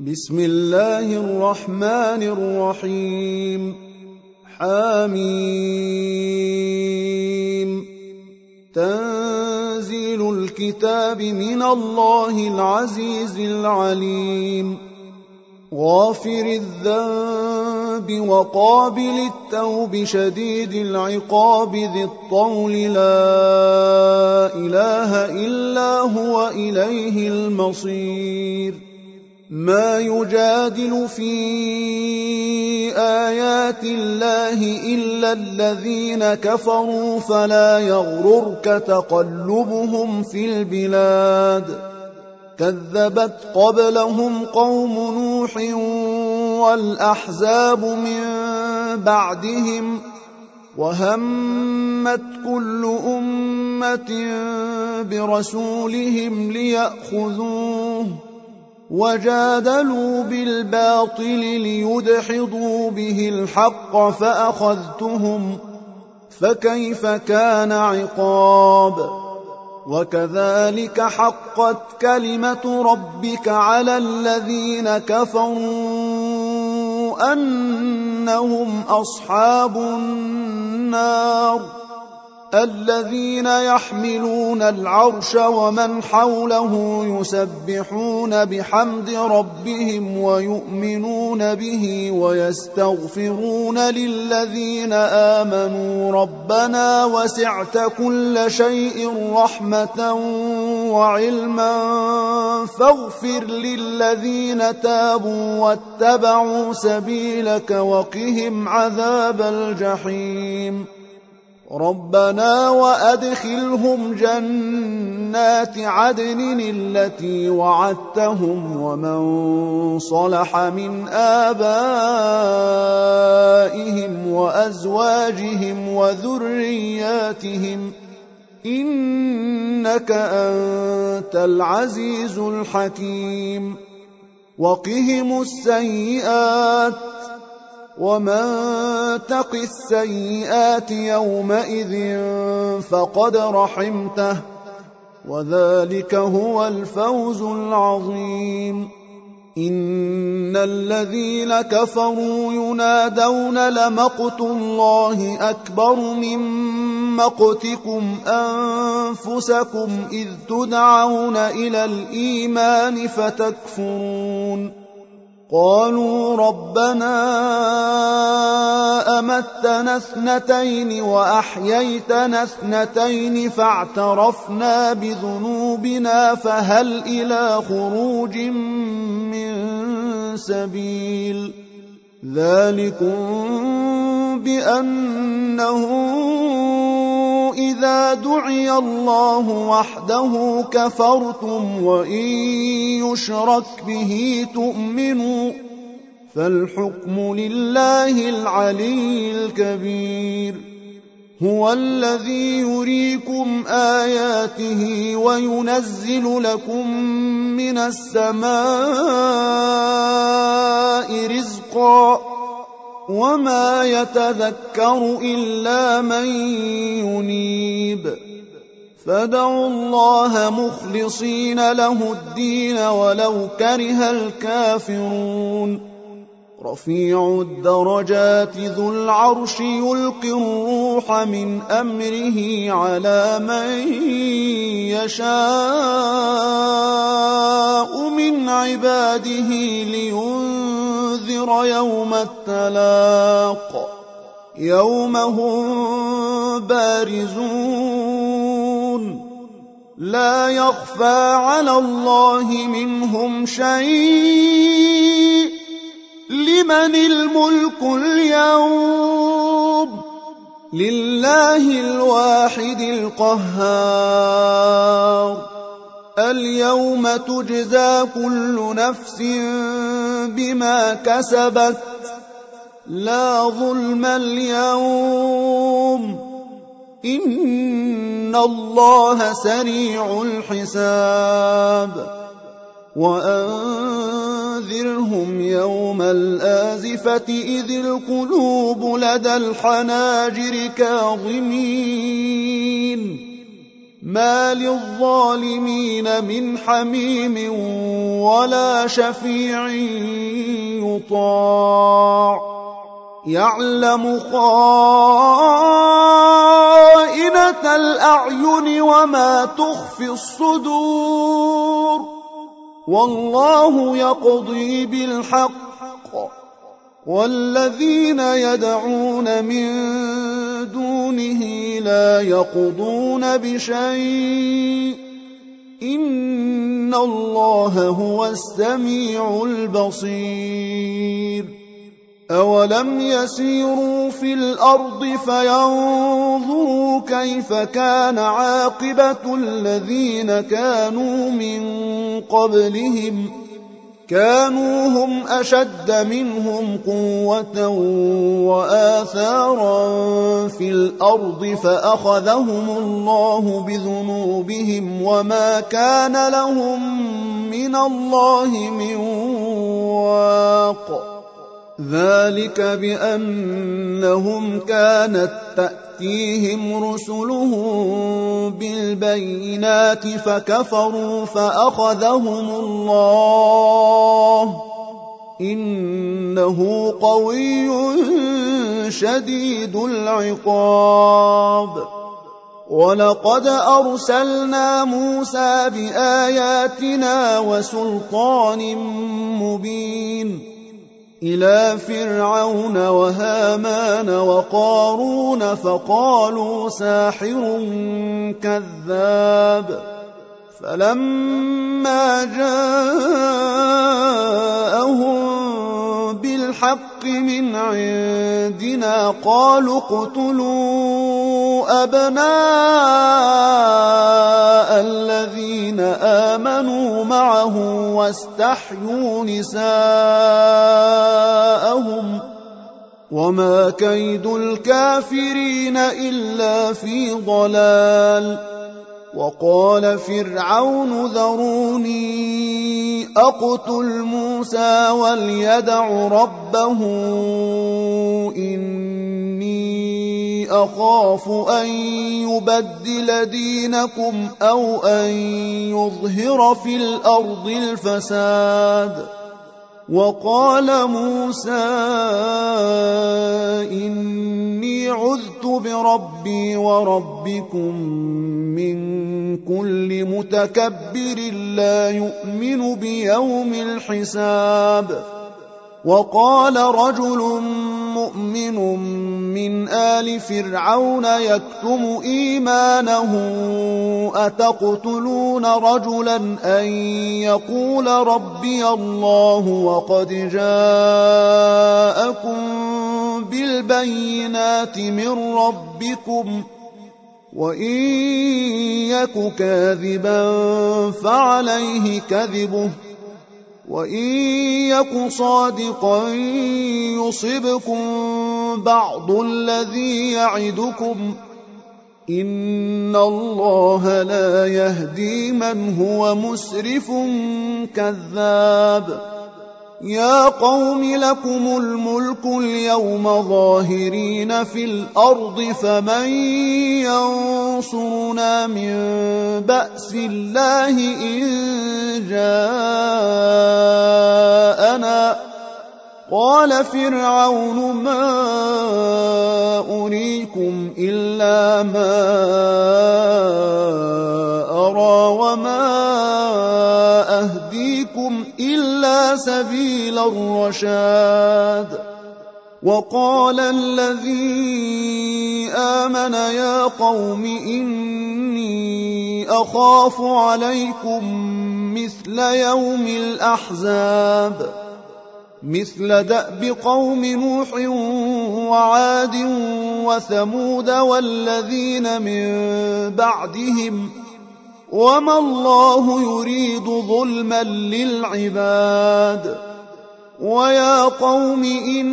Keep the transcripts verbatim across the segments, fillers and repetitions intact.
بسم الله الرحمن الرحيم. حميم. تنزيل الكتاب من الله العزيز العليم. غافر الذنب وقابل التوب شديد العقاب ذي الطول لا إله إلا هو إليه المصير. ما يجادل في آيات الله إلا الذين كفروا فلا يغررك تقلبهم في البلاد. كذبت قبلهم قوم نوح والأحزاب من بعدهم وهمت كل أمة برسولهم ليأخذوه وجادلوا بالباطل ليدحضوا به الحق فأخذتهم فكيف كان عقاب. وكذلك حقت كلمة ربك على الذين كفروا أنهم أصحاب النار. الذين يحملون العرش ومن حوله يسبحون بحمد ربهم ويؤمنون به ويستغفرون للذين آمنوا ربنا وسعت كل شيء رحمة وعلما فاغفر للذين تابوا واتبعوا سبيلك وقهم عذاب الجحيم. ربنا وأدخلهم جنات عدن التي وعدتهم ومن صلح من آبائهم وأزواجهم وذرياتهم إنك أنت العزيز الحكيم. وقهم السيئات ومن تق السيئات يومئذ فقد رحمته وذلك هو الفوز العظيم. إن الذين كفروا ينادون لمقت الله أكبر من مقتكم أنفسكم إذ تدعون إلى الإيمان فتكفرون. قالوا ربنا أمتنا اثنتين وأحييتنا اثنتين فاعترفنا بذنوبنا فهل إلى خروج من سبيل. ذلكم بأنه إذا دعي الله وحده كفرتم وإن يشرك به تؤمنوا فالحكم لله العلي الكبير. هو الذي يريكم آياته وينزل لكم من السماء رزقا وما يتذكر إلا من ينيب. فادعوا الله مخلصين له الدين ولو كره الكافرون. رفيع الدرجات ذو العرش يلقي الروح من أمره على من يشاء من عباده لينذر يوم التلاق يوم هم بارزون لا يخفى على الله منهم شيء. لمن الملك اليوم؟ لله الواحد القهار. اليوم تجزى كل نفس بما كسبت لا ظلم اليوم إن الله سريع الحساب. وأنذرهم يوم الآزفة إذ القلوب لدى الحناجر كاظمين ما للظالمين من حميم ولا شفيع يطاع يعلم خائنة الأعين وما تخفي الصدور والله يقضي بالحق والذين يدعون من دونه لا يقضون بشيء إن الله هو السميع البصير أولم يسيروا في الأرض فينظروا كيف كان عاقبة الذين كانوا من قبلهم كانوا هم أشد منهم قوة وآثارا في الأرض فأخذهم الله بذنوبهم وما كان لهم من الله من واق ذلك بأنهم كانت تأتيهم رسلهم بالبينات فكفروا فأخذهم الله إنه قوي شديد العقاب ولقد أرسلنا موسى بآياتنا وسلطان مبين إلى فرعون وهامان وقارون فقالوا ساحر كذاب فلما جاءهم بالحق من عندنا قالوا اقتلوا أبناء الذين آمنوا معه واستحيوا نساءهم وما كيد الكافرين إلا في ضلال وقال فرعون ذروني أقتل موسى وليدع ربه إني أخاف أن يبدل دينكم أو أن يظهر في الأرض الفساد وقال موسى إني عذت بربي وربكم من كل متكبر لا يؤمن بيوم الحساب وقال رجل مؤمن من آل فرعون يكتم إيمانه أتقتلون رجلا أن يقول ربي الله وقد جاءكم بالبينات من ربكم وإن يك كاذبا فعليه كذبه وإن يك صادقا يصبكم بعض الذي يعدكم إن الله لا يهدي من هو مسرف كذاب يا قوم لكم الملك اليوم ظاهرين في الأرض فمن ينصرنا من بأس الله إن جاءنا قال فرعون ما أريكم إلا ما أرى وما أهديكم إلا سبيل الرشاد وقال الذي آمن يا قوم إني أخاف عليكم مثل يوم الأحزاب مثل دأب قوم نوح وعاد وثمود والذين من بعدهم وما الله يريد ظلما للعباد ويا قوم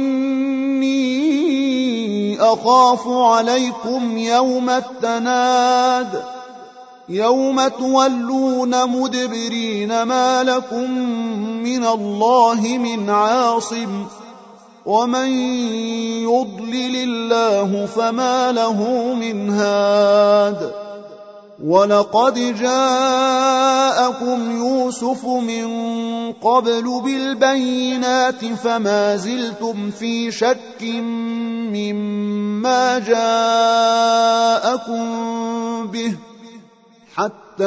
إني أخاف عليكم يوم التناد يوم تولون مدبرين ما لكم من الله من عاصم ومن يضلل الله فما له من هاد ولقد جاءكم يوسف من قبل بالبينات فما زلتم في شك مما جاءكم به حتى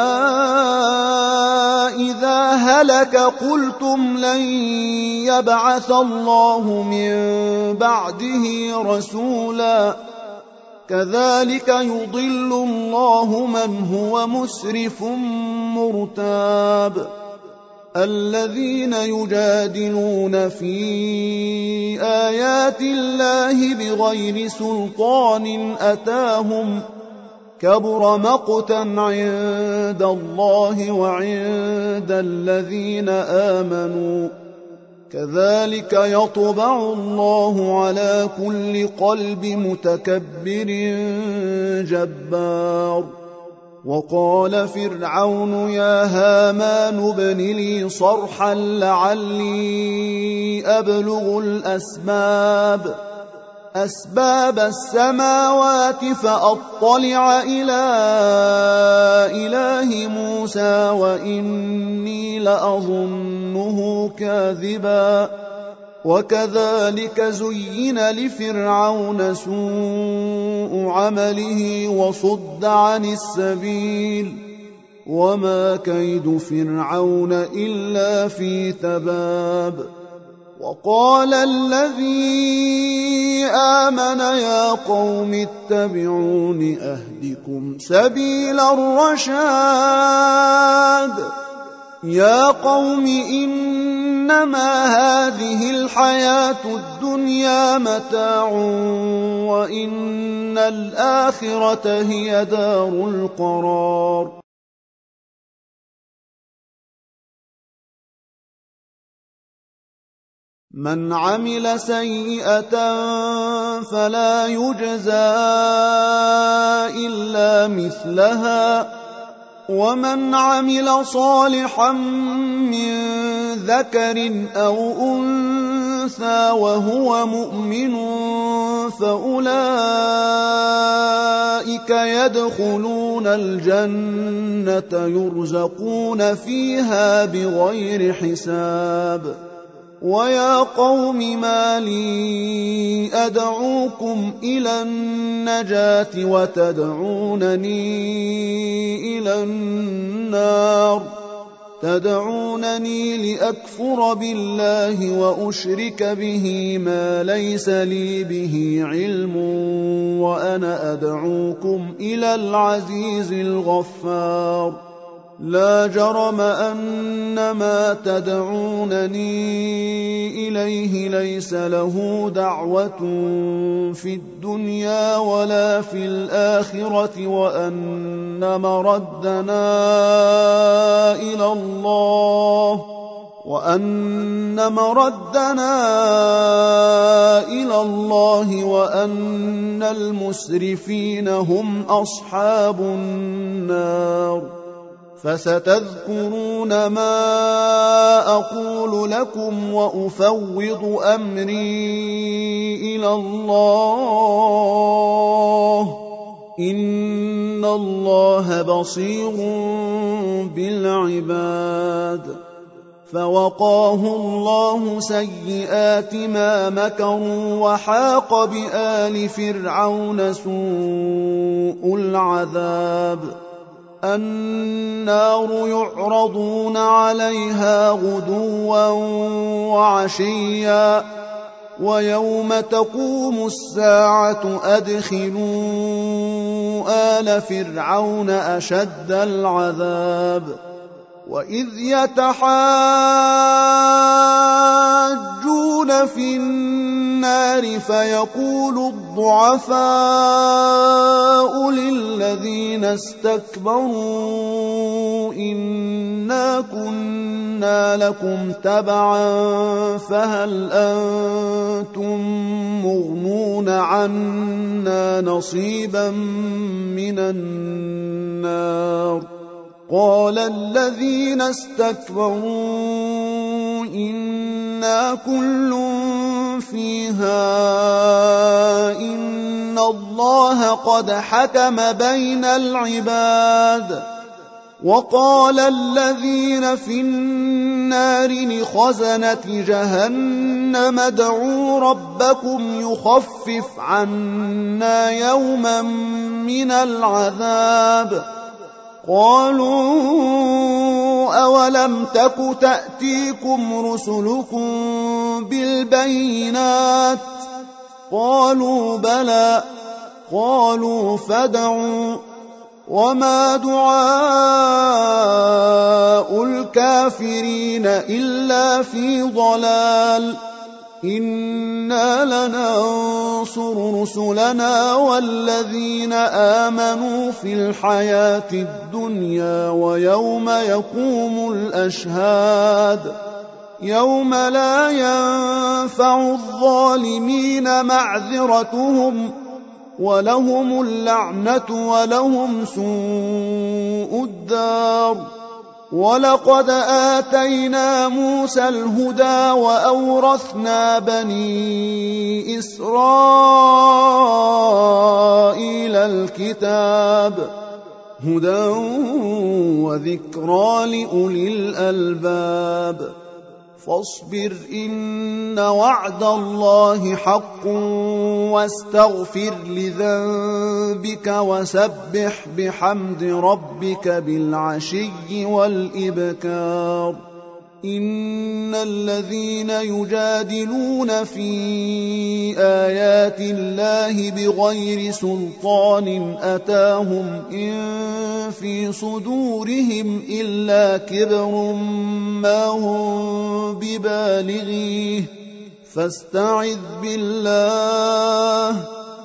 إذا هلك قلتم لن يبعث الله من بعده رسولا كذلك يضل الله من هو مسرف مرتاب الذين يجادلون في آيات الله بغير سلطان أتاهم كبر مقتا عند الله وعند الذين آمنوا كذلك يطبع الله على كل قلب متكبر جبار وقال فرعون يا هامان ابن لي صرحا لعلي أبلغ الأسباب أسباب السماوات فأطلع إلى إله موسى وإني لأظنه كاذبا وكذلك زين لفرعون سوء عمله وصد عن السبيل وما كيد فرعون إلا في تباب وقال الذي آمن يا قوم اتبعون أهدكم سبيل الرشاد يا قوم إنما هذه الحياة الدنيا متاع وإن الآخرة هي دار القرار من عمل سيئة فلا يجزى إلا مثلها ومن عمل صالحا من ذكر أو أنثى وهو مؤمن فأولئك يدخلون الجنة يرزقون فيها بغير حساب ويا قوم ما لي أدعوكم إلى النجاة وتدعونني إلى النار تدعونني لأكفر بالله وأشرك به ما ليس لي به علم وأنا أدعوكم إلى العزيز الغفار لا جرم أن ما تدعونني إليه ليس له دعوة في الدنيا ولا في الآخرة وأن مردنا إلى الله وأن مردنا إلى الله وأن المسرفين هم أصحاب النار فستذكرون ما أقول لكم وأفوض أمري إلى الله إن الله بصير بالعباد فوقاه الله سيئات ما مكروا وحاق بآل فرعون سوء العذاب النار يعرضون عليها غدوا وعشيا ويوم تقوم الساعة أدخلوا آل فرعون أشد العذاب وإذ يتحاجون في النار فيقول الضعفاء للذين استكبروا إنا كنا لكم تبعا فهل أنتم مغنون عنا نصيبا من النار قال الذين استكبروا إنا كل فيها إن الله قد حكم بين العباد. وقال الذين في النار لخزنة جهنم ادعوا ربكم يخفف عنا يوما من العذاب. قالوا أولم تك تأتيكم رسلكم بالبينات؟ قالوا بلى. قالوا فادعوا. وما دعاء الكافرين إلا في ضلال. إنا لننصر رسلنا والذين آمنوا في الحياة الدنيا ويوم يقوم الأشهاد يوم لا ينفع الظالمين معذرتهم ولهم اللعنة ولهم سوء الدار. ولقد آتينا موسى الهدى وأورثنا بني إسرائيل الكتاب هدى وذكرى لأولي الألباب. فاصبر إن وعد الله حق واستغفر لذنبك وسبح بحمد ربك بالعشي والإبكار. إن الذين يجادلون في آيات الله بغير سلطان أتاهم إن في صدورهم إلا كبر ما هم ببالغيه فاستعذ بالله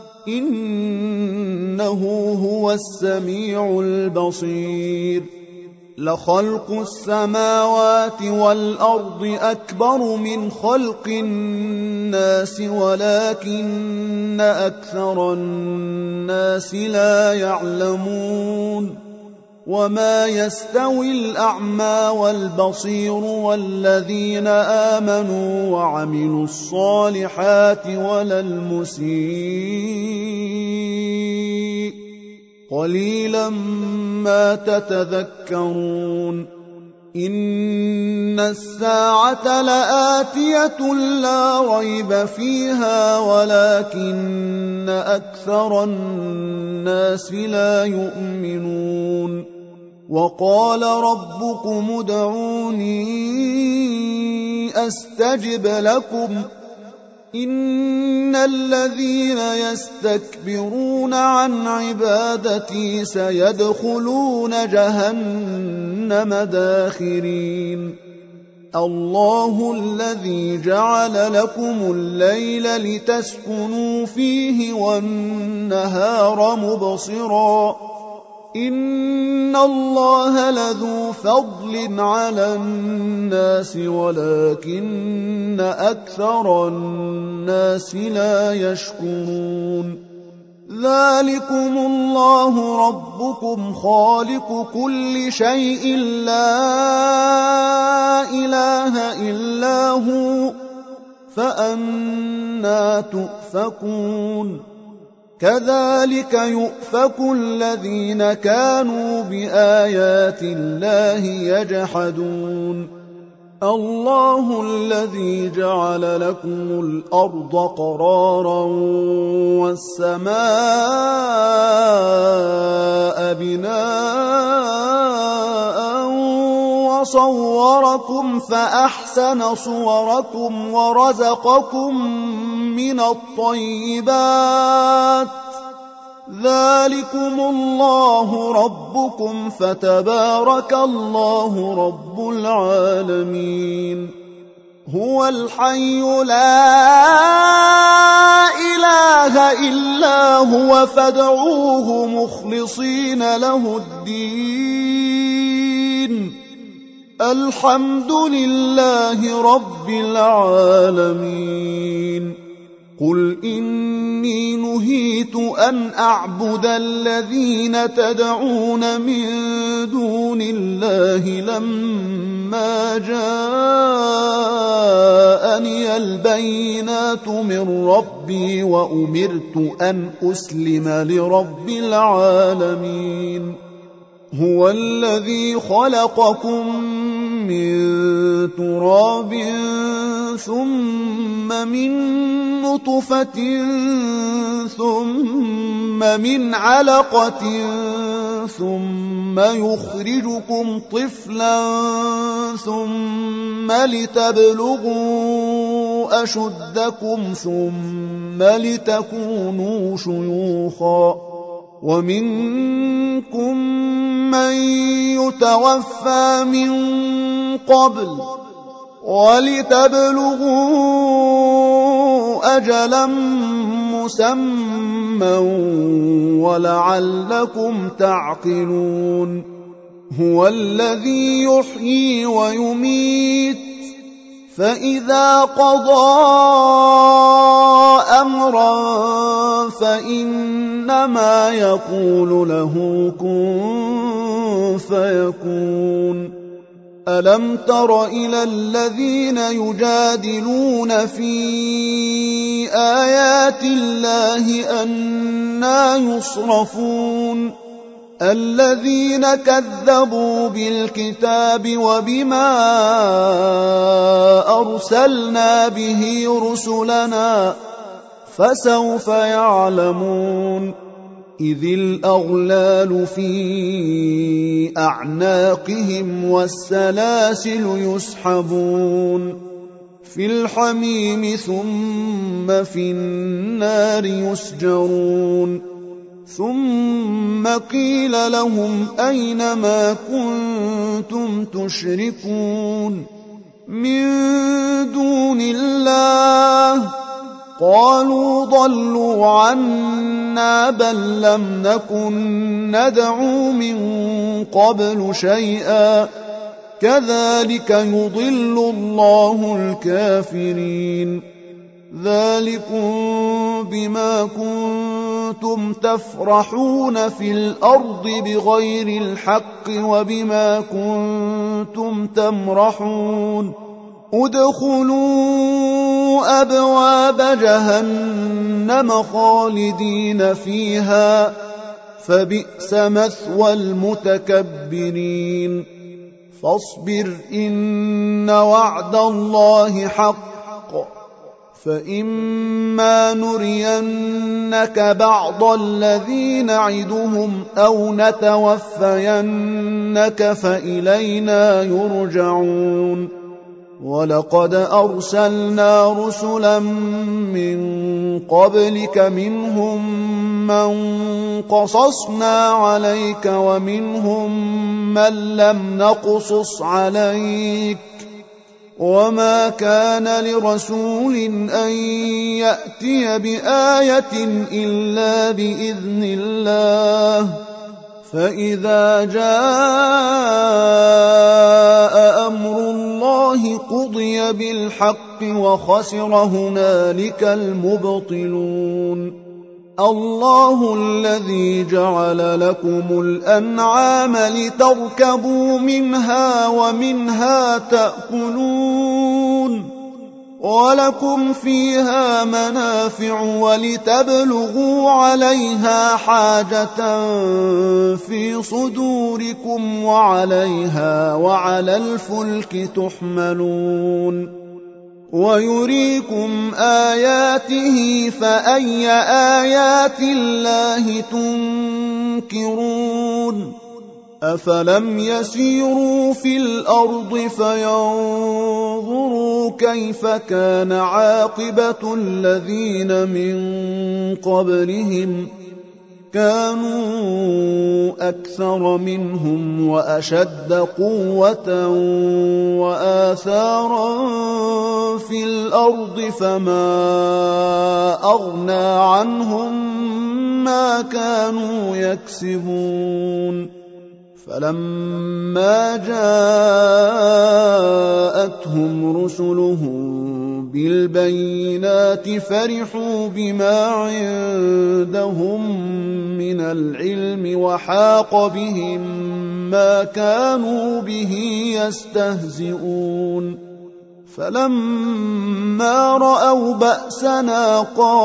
إنه هو السميع البصير. لخلق السماوات والأرض أكبر من خلق الناس ولكن أكثر الناس لا يعلمون. وما يستوي الأعمى والبصير والذين آمنوا وعملوا الصالحات ولا المسيء قليلا ما تتذكرون. إن الساعة لآتية لا ريب فيها ولكن أكثر الناس لا يؤمنون. وقال ربكم ادعوني أستجب لكم إن الذين يستكبرون عن عبادتي سيدخلون جهنم داخرين. الله الذي جعل لكم الليل لتسكنوا فيه والنهار مبصرا إن الله لذو فضل على الناس ولكن أكثر الناس لا يشكرون. ذلكم الله ربكم خالق كل شيء لا إله إلا هو فأنى تؤفكون. كذلك يؤفك الذين كانوا بآيات الله يجحدون. الله الذي جعل لكم الأرض قرارا والسماء بناء وصوركم فأحسن صوركم ورزقكم من الطيبات ذلكم الله ربكم فتبارك الله رب العالمين. هو الحي لا إله إلا هو فادعوه مخلصين له الدين الحمد لله رب العالمين. قل إني نهيت أن أعبد الذين تدعون من دون الله لما جاءني جاءني البينات من ربي وأمرت أن أسلم لرب العالمين هو الذي خلقكم من تراب ثم من نطفة ثم من علقة ثم يخرجكم طفلا ثم لتبلغوا أشدكم ثم لتكونوا شيوخا ومنكم من يتوفى من قبل ولتبلغوا أجلا مسمى ولعلكم تعقلون هو الذي يحيي ويميت فإذا قضى أمرا فإنما يقول له كن فيكون ألم تر إلى الذين يجادلون في آيات الله أنى يصرفون الذين كذبوا بالكتاب وبما أرسلنا به رسلنا فسوف يعلمون إذ الأغلال في أعناقهم والسلاسل يسحبون في الحميم ثم في النار يسجرون ثم قيل لهم أين ما كنتم تشركون من دون الله قالوا ضلوا عنا بل لم نكن ندعو من قبل شيئا كذلك يضل الله الكافرين ذلكم بما كنتم تفرحون في الأرض بغير الحق وبما كنتم تمرحون ادخلوا أبواب جهنم خالدين فيها فبئس مثوى المتكبرين فاصبر إن وعد الله حق فإما نرينك بعض الذي نعدهم أو نتوفينك فإلينا يرجعون ولقد أرسلنا رسلا من قبلك منهم من قصصنا عليك ومنهم من لم نقصص عليك وما كان لرسول أن يأتي بآية إلا بإذن الله فإذا جاء أمر الله قضي بالحق وخسر هنالك المبطلون الله الذي جعل لكم الأنعام لتركبوا منها ومنها تأكلون ولكم فيها منافع ولتبلغوا عليها حاجة في صدوركم وعليها وعلى الفلك تحملون ويريكم آياته فأي آيات الله تنكرون أفلم يسيروا في الأرض فينظروا كيف كان عاقبة الذين من قبلهم كانوا أكثر منهم وأشد قوة وآثارا في الأرض فما أغنى عنهم ما كانوا يكسبون فلما جاءتهم رسلهم بالبينات فرحوا بما عندهم من العلم وحاق بهم ما كانوا به يستهزئون فلما رأوا بأسنا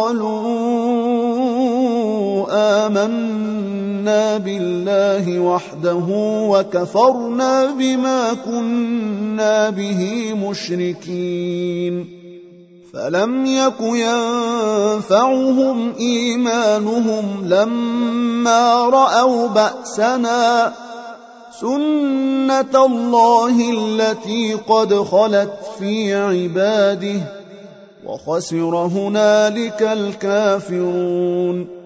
قالوا آمنا بالله وحده وكفرنا بما كنا به مشركين فلم يك ينفعهم إيمانهم لما رأوا بأسنا سنة الله التي قد خلت في عباده وخسر هنالك الكافرون